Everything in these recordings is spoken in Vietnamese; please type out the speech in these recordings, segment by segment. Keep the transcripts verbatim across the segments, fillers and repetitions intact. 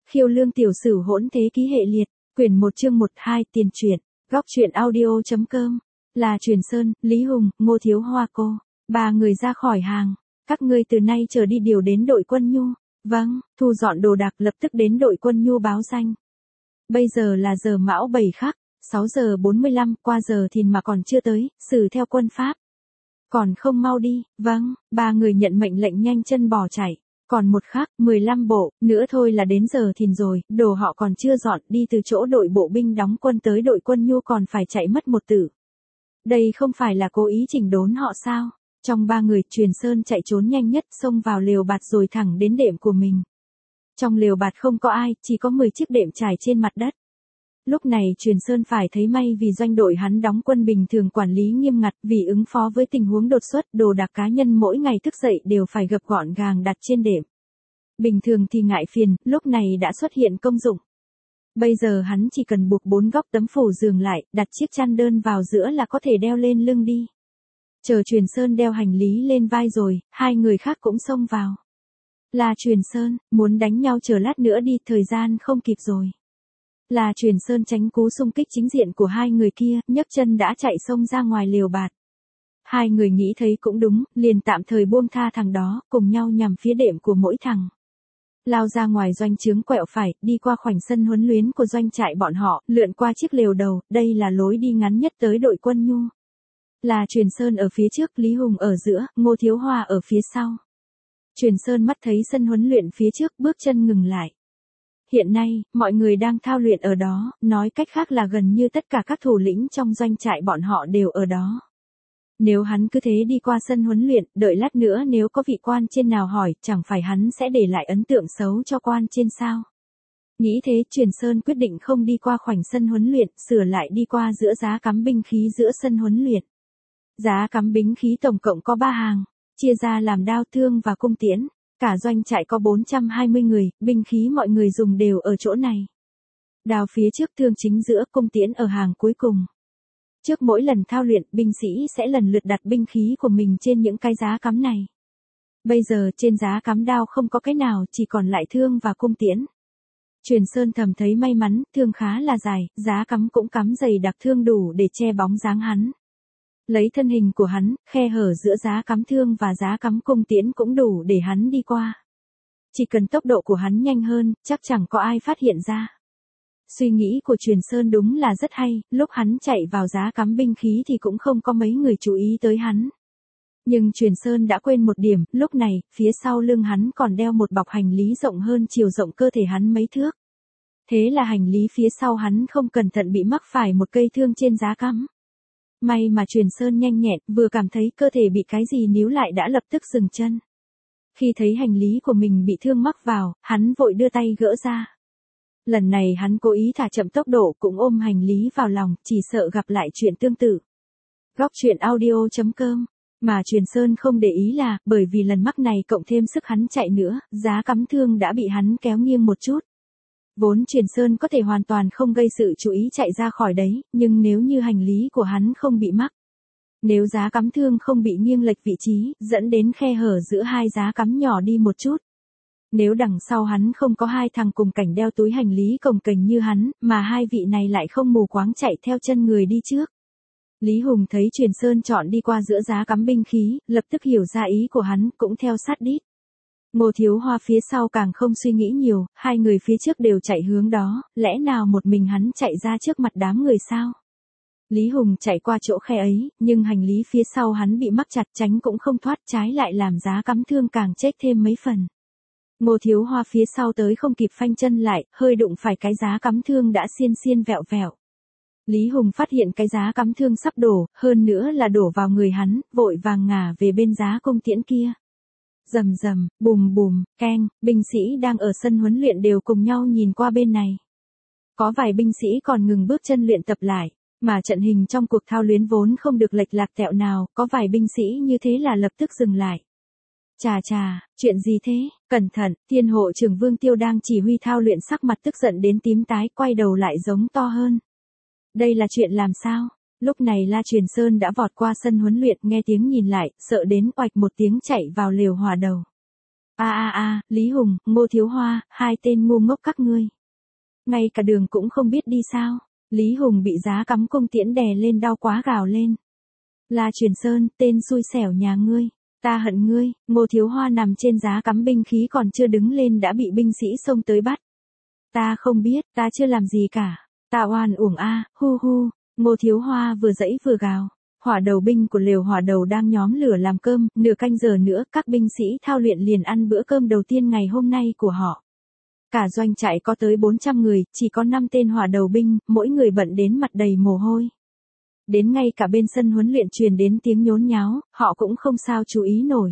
Khiêu lương tiểu sử hỗn thế ký hệ liệt, quyển một chương một hai tiền truyện, góc truyện audio.com, là Truyền Sơn, Lý Hùng, Ngô Thiếu Hoa cô, ba người ra khỏi hàng, các ngươi từ nay trở đi điều đến đội quân nhu, vâng, thu dọn đồ đạc lập tức đến đội quân nhu báo danh. Bây giờ là giờ mão bảy khắc, sáu giờ bốn mươi lăm, qua giờ thìn mà còn chưa tới, xử theo quân pháp. Còn không mau đi, vâng, ba người nhận mệnh lệnh nhanh chân bỏ chạy. Còn một khắc, mười lăm bộ, nữa thôi là đến giờ thìn rồi, đồ họ còn chưa dọn, đi từ chỗ đội bộ binh đóng quân tới đội quân nhu còn phải chạy mất một tử. Đây không phải là cố ý chỉnh đốn họ sao? Trong ba người, Truyền Sơn chạy trốn nhanh nhất, xông vào lều bạt rồi thẳng đến đệm của mình. Trong lều bạt không có ai, chỉ có mười chiếc đệm trải trên mặt đất. Lúc này Truyền Sơn phải thấy may vì doanh đội hắn đóng quân bình thường quản lý nghiêm ngặt, vì ứng phó với tình huống đột xuất, đồ đạc cá nhân mỗi ngày thức dậy đều phải gập gọn gàng đặt trên đệm. Bình thường thì ngại phiền, lúc này đã xuất hiện công dụng. Bây giờ hắn chỉ cần buộc bốn góc tấm phủ giường lại, đặt chiếc chăn đơn vào giữa là có thể đeo lên lưng đi. Chờ Truyền Sơn đeo hành lý lên vai rồi, hai người khác cũng xông vào. Là Truyền Sơn, muốn đánh nhau chờ lát nữa đi, thời gian không kịp rồi. Là Truyền Sơn tránh cú xung kích chính diện của hai người kia, nhấc chân đã chạy xông ra ngoài lều bạt. Hai người nghĩ thấy cũng đúng, liền tạm thời buông tha thằng đó, cùng nhau nhằm phía đệm của mỗi thằng. Lao ra ngoài doanh trướng quẹo phải, đi qua khoảnh sân huấn luyện của doanh trại bọn họ, lượn qua chiếc lều đầu, đây là lối đi ngắn nhất tới đội quân nhu. Là Truyền Sơn ở phía trước, Lý Hùng ở giữa, Ngô Thiếu Hoa ở phía sau. Truyền Sơn mắt thấy sân huấn luyện phía trước, bước chân ngừng lại. Hiện nay, mọi người đang thao luyện ở đó, nói cách khác là gần như tất cả các thủ lĩnh trong doanh trại bọn họ đều ở đó. Nếu hắn cứ thế đi qua sân huấn luyện, đợi lát nữa nếu có vị quan trên nào hỏi, chẳng phải hắn sẽ để lại ấn tượng xấu cho quan trên sao? Nghĩ thế, Truyền Sơn quyết định không đi qua khoảnh sân huấn luyện, sửa lại đi qua giữa giá cắm binh khí giữa sân huấn luyện. Giá cắm binh khí tổng cộng có ba hàng, chia ra làm đao thương và cung tiễn. Cả doanh trại có bốn trăm hai mươi người, binh khí mọi người dùng đều ở chỗ này. Đao phía trước, thương chính giữa, cung tiễn ở hàng cuối cùng. Trước mỗi lần thao luyện, binh sĩ sẽ lần lượt đặt binh khí của mình trên những cái giá cắm này. Bây giờ trên giá cắm đao không có cái nào, chỉ còn lại thương và cung tiễn. Truyền Sơn thầm thấy may mắn, thương khá là dài, giá cắm cũng cắm dày đặc, thương đủ để che bóng dáng hắn. Lấy thân hình của hắn, khe hở giữa giá cắm thương và giá cắm cung tiễn cũng đủ để hắn đi qua. Chỉ cần tốc độ của hắn nhanh hơn, chắc chẳng có ai phát hiện ra. Suy nghĩ của Truyền Sơn đúng là rất hay, lúc hắn chạy vào giá cắm binh khí thì cũng không có mấy người chú ý tới hắn. Nhưng Truyền Sơn đã quên một điểm, lúc này, phía sau lưng hắn còn đeo một bọc hành lý rộng hơn chiều rộng cơ thể hắn mấy thước. Thế là hành lý phía sau hắn không cẩn thận bị mắc phải một cây thương trên giá cắm. May mà Truyền Sơn nhanh nhẹn, vừa cảm thấy cơ thể bị cái gì níu lại đã lập tức dừng chân. Khi thấy hành lý của mình bị thương mắc vào, hắn vội đưa tay gỡ ra. Lần này hắn cố ý thả chậm tốc độ, cũng ôm hành lý vào lòng, chỉ sợ gặp lại chuyện tương tự. Góc truyện audio.com, mà Truyền Sơn không để ý là, bởi vì lần mắc này cộng thêm sức hắn chạy nữa, giá cắm thương đã bị hắn kéo nghiêng một chút. Vốn Truyền Sơn có thể hoàn toàn không gây sự chú ý chạy ra khỏi đấy, nhưng nếu như hành lý của hắn không bị mắc, nếu giá cắm thương không bị nghiêng lệch vị trí, dẫn đến khe hở giữa hai giá cắm nhỏ đi một chút. Nếu đằng sau hắn không có hai thằng cùng cảnh đeo túi hành lý cồng kềnh như hắn, mà hai vị này lại không mù quáng chạy theo chân người đi trước. Lý Hùng thấy Truyền Sơn chọn đi qua giữa giá cắm binh khí, lập tức hiểu ra ý của hắn, cũng theo sát đít. Ngô Thiếu Hoa phía sau càng không suy nghĩ nhiều, hai người phía trước đều chạy hướng đó, lẽ nào một mình hắn chạy ra trước mặt đám người sao? Lý Hùng chạy qua chỗ khe ấy, nhưng hành lý phía sau hắn bị mắc chặt, tránh cũng không thoát, trái lại làm giá cắm thương càng chết thêm mấy phần. Ngô Thiếu Hoa phía sau tới không kịp phanh chân lại, hơi đụng phải cái giá cắm thương đã xiên xiên vẹo vẹo. Lý Hùng phát hiện cái giá cắm thương sắp đổ, hơn nữa là đổ vào người hắn, vội vàng ngả về bên giá cung tiễn kia. Rầm rầm, bùm bùm, keng, binh sĩ đang ở sân huấn luyện đều cùng nhau nhìn qua bên này. Có vài binh sĩ còn ngừng bước chân luyện tập lại, mà trận hình trong cuộc thao luyện vốn không được lệch lạc tẹo nào, có vài binh sĩ như thế là lập tức dừng lại. Chà chà, chuyện gì thế, cẩn thận, Thiên hộ trưởng Vương Tiêu đang chỉ huy thao luyện sắc mặt tức giận đến tím tái, quay đầu lại giống to hơn. Đây là chuyện làm sao? Lúc này La Truyền Sơn đã vọt qua sân huấn luyện, nghe tiếng nhìn lại, sợ đến oạch một tiếng chạy vào lều hỏa đầu. A a a, Lý Hùng, Ngô Thiếu Hoa, hai tên ngu ngốc các ngươi. Ngay cả đường cũng không biết đi sao. Lý Hùng bị giá cắm cung tiễn đè lên đau quá gào lên. La Truyền Sơn, tên xui xẻo nhà ngươi. Ta hận ngươi. Ngô Thiếu Hoa nằm trên giá cắm binh khí còn chưa đứng lên đã bị binh sĩ xông tới bắt. Ta không biết, ta chưa làm gì cả. Ta oan uổng a, hu hu. Ngô Thiếu Hoa vừa dãy vừa gào. Hỏa đầu binh của lều hỏa đầu đang nhóm lửa làm cơm, nửa canh giờ nữa các binh sĩ thao luyện liền ăn bữa cơm đầu tiên ngày hôm nay của họ. Cả doanh trại có tới bốn trăm người, chỉ có năm tên hỏa đầu binh, mỗi người bận đến mặt đầy mồ hôi. Đến ngay cả bên sân huấn luyện truyền đến tiếng nhốn nháo, họ cũng không sao chú ý nổi.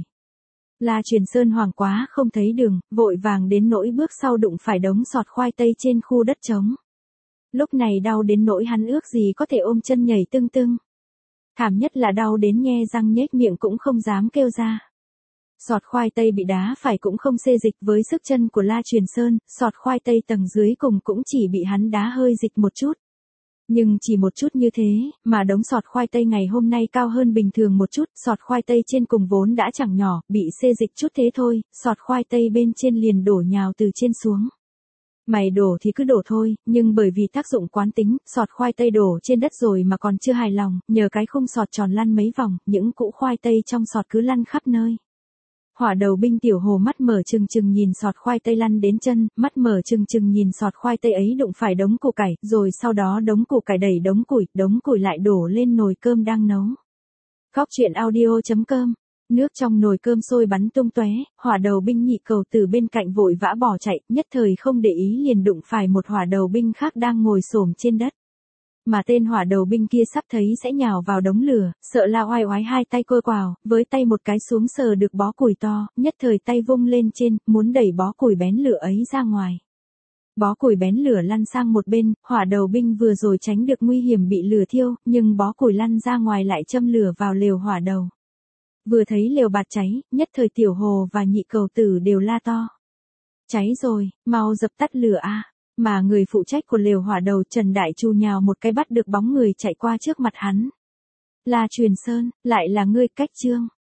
La Truyền Sơn hoảng quá không thấy đường, vội vàng đến nỗi bước sau đụng phải đống sọt khoai tây trên khu đất trống. Lúc này đau đến nỗi hắn ước gì có thể ôm chân nhảy tưng tưng. Thảm nhất là đau đến nhe răng nhếch miệng cũng không dám kêu ra. Sọt khoai tây bị đá phải cũng không xê dịch với sức chân của La Truyền Sơn, sọt khoai tây tầng dưới cùng cũng chỉ bị hắn đá hơi dịch một chút. Nhưng chỉ một chút như thế, mà đống sọt khoai tây ngày hôm nay cao hơn bình thường một chút, sọt khoai tây trên cùng vốn đã chẳng nhỏ, bị xê dịch chút thế thôi, sọt khoai tây bên trên liền đổ nhào từ trên xuống. Mày đổ thì cứ đổ thôi, nhưng bởi vì tác dụng quán tính, sọt khoai tây đổ trên đất rồi mà còn chưa hài lòng, nhờ cái khung sọt tròn lăn mấy vòng, những củ khoai tây trong sọt cứ lăn khắp nơi. Hỏa đầu binh Tiểu Hồ mắt mở trừng trừng nhìn sọt khoai tây lăn đến chân, mắt mở trừng trừng nhìn sọt khoai tây ấy đụng phải đống củ cải, rồi sau đó đống củ cải đẩy đống củi, đống củi lại đổ lên nồi cơm đang nấu. Góc truyện audio chấm com. Nước trong nồi cơm sôi bắn tung tóe, hỏa đầu binh Nhị Cầu từ bên cạnh vội vã bỏ chạy, nhất thời không để ý liền đụng phải một hỏa đầu binh khác đang ngồi xổm trên đất. Mà tên hỏa đầu binh kia sắp thấy sẽ nhào vào đống lửa, sợ la oai oái hai tay cơ quào, với tay một cái xuống sờ được bó củi to, nhất thời tay vung lên trên, muốn đẩy bó củi bén lửa ấy ra ngoài. Bó củi bén lửa lăn sang một bên, hỏa đầu binh vừa rồi tránh được nguy hiểm bị lửa thiêu, nhưng bó củi lăn ra ngoài lại châm lửa vào lều hỏa đầu. Vừa thấy lều bạt cháy, nhất thời Tiểu Hồ và Nhị Cầu Tử đều la to. Cháy rồi, mau dập tắt lửa a. Mà người phụ trách của lều hỏa đầu Trần Đại Chu nhào một cái bắt được bóng người chạy qua trước mặt hắn. La Truyền Sơn, lại là ngươi Cách Trương.